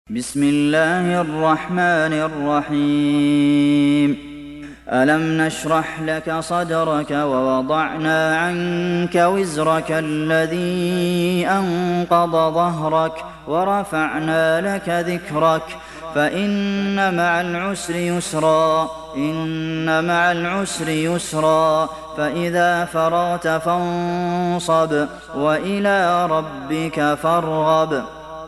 بسم الله الرحمن الرحيم ألم نشرح لك صدرك ووضعنا عنك وزرك الذي أنقض ظهرك ورفعنا لك ذكرك فإن مع العسر يسرا إن مع العسر يسرا فإذا فرغت فانصب وإلى ربك فارغب